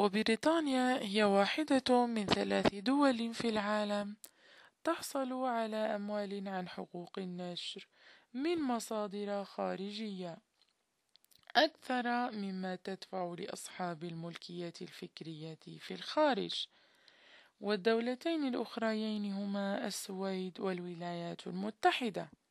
وبريطانيا هي واحدة من 3 دول في العالم تحصل على أموال عن حقوق النشر من مصادر خارجية أكثر مما تدفع لأصحاب الملكية الفكرية في الخارج. والدولتين الأخريين هما السويد والولايات المتحدة.